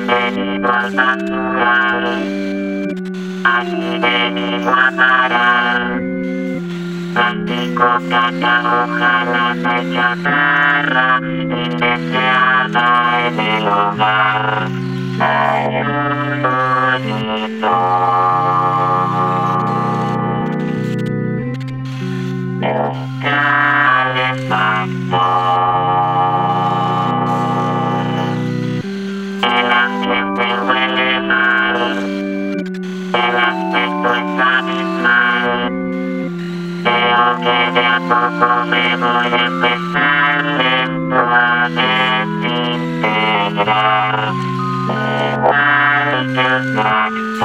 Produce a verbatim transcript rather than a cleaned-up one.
Bienvenido al basural, aquí venido a parar. Plástico, caca, ojalá no hay chatarra, indeseada en el hogar. Hay un bonito calefactor. El ambiente huele mal, el aspecto es abismal. Creo que de a poco me voy a empezar lento a desintegrar, igual que el Mac.